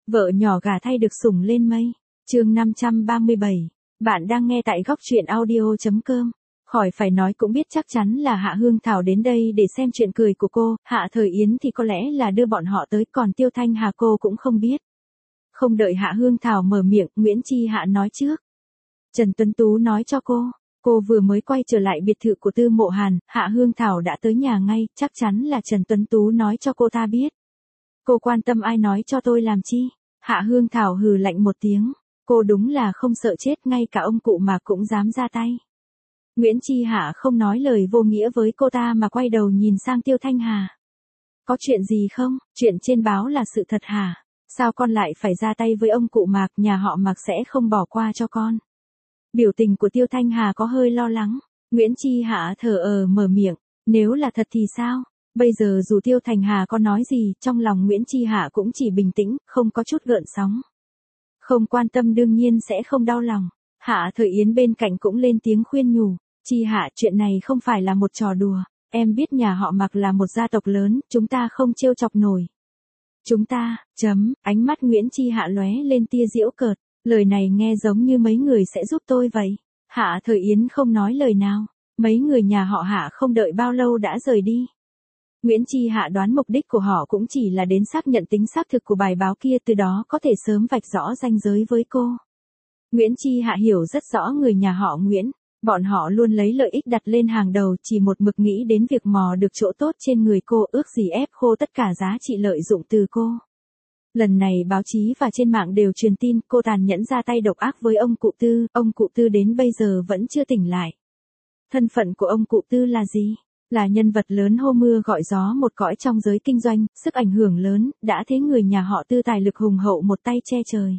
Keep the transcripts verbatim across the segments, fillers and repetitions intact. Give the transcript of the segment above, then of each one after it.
Vợ nhỏ gà thay được sủng lên mây. Chương năm trăm ba mươi bảy. Bạn đang nghe tại góc truyện audio chấm com. Khỏi phải nói cũng biết chắc chắn là Hạ Hương Thảo đến đây để xem chuyện cười của cô, Hạ Thời Yến thì có lẽ là đưa bọn họ tới, còn Tiêu Thanh Hà cô cũng không biết. Không đợi Hạ Hương Thảo mở miệng, Nguyễn Chi Hạ nói trước. Trần Tuấn Tú nói cho cô, cô vừa mới quay trở lại biệt thự của Tư Mộ Hàn, Hạ Hương Thảo đã tới nhà ngay, chắc chắn là Trần Tuấn Tú nói cho cô ta biết. Cô quan tâm ai nói cho tôi làm chi? Hạ Hương Thảo hừ lạnh một tiếng, cô đúng là không sợ chết, ngay cả ông cụ mà cũng dám ra tay. Nguyễn Chi Hạ không nói lời vô nghĩa với cô ta mà quay đầu nhìn sang Tiêu Thanh Hà. Có chuyện gì không? Chuyện trên báo là sự thật hả? Sao con lại phải ra tay với ông cụ Mạc, nhà họ Mạc sẽ không bỏ qua cho con? Biểu tình của Tiêu Thanh Hà có hơi lo lắng. Nguyễn Chi Hạ thở ờ mở miệng, nếu là thật thì sao? Bây giờ dù Tiêu Thanh Hà có nói gì, trong lòng Nguyễn Chi Hạ cũng chỉ bình tĩnh, không có chút gợn sóng. Không quan tâm đương nhiên sẽ không đau lòng. Hạ Thời Yến bên cạnh cũng lên tiếng khuyên nhủ. Chi Hạ, chuyện này không phải là một trò đùa. Em biết nhà họ Mạc là một gia tộc lớn, chúng ta không trêu chọc nổi. Chúng ta, chấm, ánh mắt Nguyễn Chi Hạ lóe lên tia giễu cợt. Lời này nghe giống như mấy người sẽ giúp tôi vậy. Hạ Thời Yến không nói lời nào. Mấy người nhà họ Hạ không đợi bao lâu đã rời đi. Nguyễn Chi Hạ đoán mục đích của họ cũng chỉ là đến xác nhận tính xác thực của bài báo kia, từ đó có thể sớm vạch rõ ranh giới với cô. Nguyễn Chi Hạ hiểu rất rõ người nhà họ Nguyễn. Bọn họ luôn lấy lợi ích đặt lên hàng đầu, chỉ một mực nghĩ đến việc mò được chỗ tốt trên người cô, ước gì ép khô tất cả giá trị lợi dụng từ cô. Lần này báo chí và trên mạng đều truyền tin cô tàn nhẫn ra tay độc ác với ông cụ Tư, ông cụ Tư đến bây giờ vẫn chưa tỉnh lại. Thân phận của ông cụ Tư là gì? Là nhân vật lớn hô mưa gọi gió một cõi trong giới kinh doanh, sức ảnh hưởng lớn, đã thế người nhà họ Tư tài lực hùng hậu một tay che trời.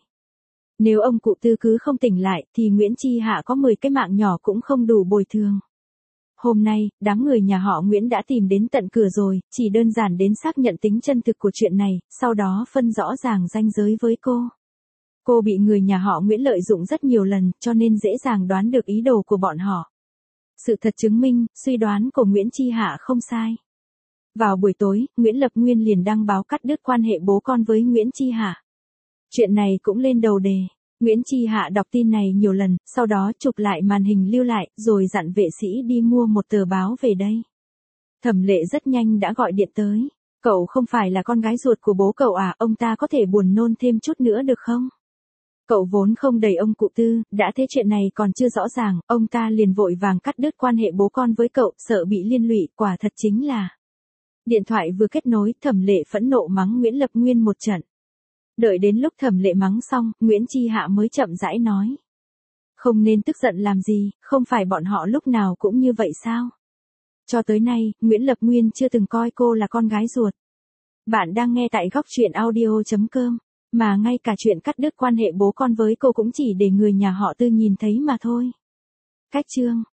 Nếu ông cụ Tư cứ không tỉnh lại, thì Nguyễn Chi Hạ có mười cái mạng nhỏ cũng không đủ bồi thường. Hôm nay, đám người nhà họ Nguyễn đã tìm đến tận cửa rồi, chỉ đơn giản đến xác nhận tính chân thực của chuyện này, sau đó phân rõ ràng ranh giới với cô. Cô bị người nhà họ Nguyễn lợi dụng rất nhiều lần, cho nên dễ dàng đoán được ý đồ của bọn họ. Sự thật chứng minh, suy đoán của Nguyễn Chi Hạ không sai. Vào buổi tối, Nguyễn Lập Nguyên liền đăng báo cắt đứt quan hệ bố con với Nguyễn Chi Hạ. Chuyện này cũng lên đầu đề. Nguyễn Chi Hạ đọc tin này nhiều lần, sau đó chụp lại màn hình lưu lại, rồi dặn vệ sĩ đi mua một tờ báo về đây. Thẩm Lệ rất nhanh đã gọi điện tới. Cậu không phải là con gái ruột của bố cậu à, ông ta có thể buồn nôn thêm chút nữa được không? Cậu vốn không đầy ông cụ Tư, đã thế chuyện này còn chưa rõ ràng, ông ta liền vội vàng cắt đứt quan hệ bố con với cậu, sợ bị liên lụy, quả thật chính là. Điện thoại vừa kết nối, Thẩm Lệ phẫn nộ mắng Nguyễn Lập Nguyên một trận. Đợi đến lúc Thẩm Lệ mắng xong, Nguyễn Chi Hạ mới chậm rãi nói. Không nên tức giận làm gì, không phải bọn họ lúc nào cũng như vậy sao? Cho tới nay, Nguyễn Lập Nguyên chưa từng coi cô là con gái ruột. Bạn đang nghe tại góc truyện audio chấm com, mà ngay cả chuyện cắt đứt quan hệ bố con với cô cũng chỉ để người nhà họ Tư nhìn thấy mà thôi. Cách chương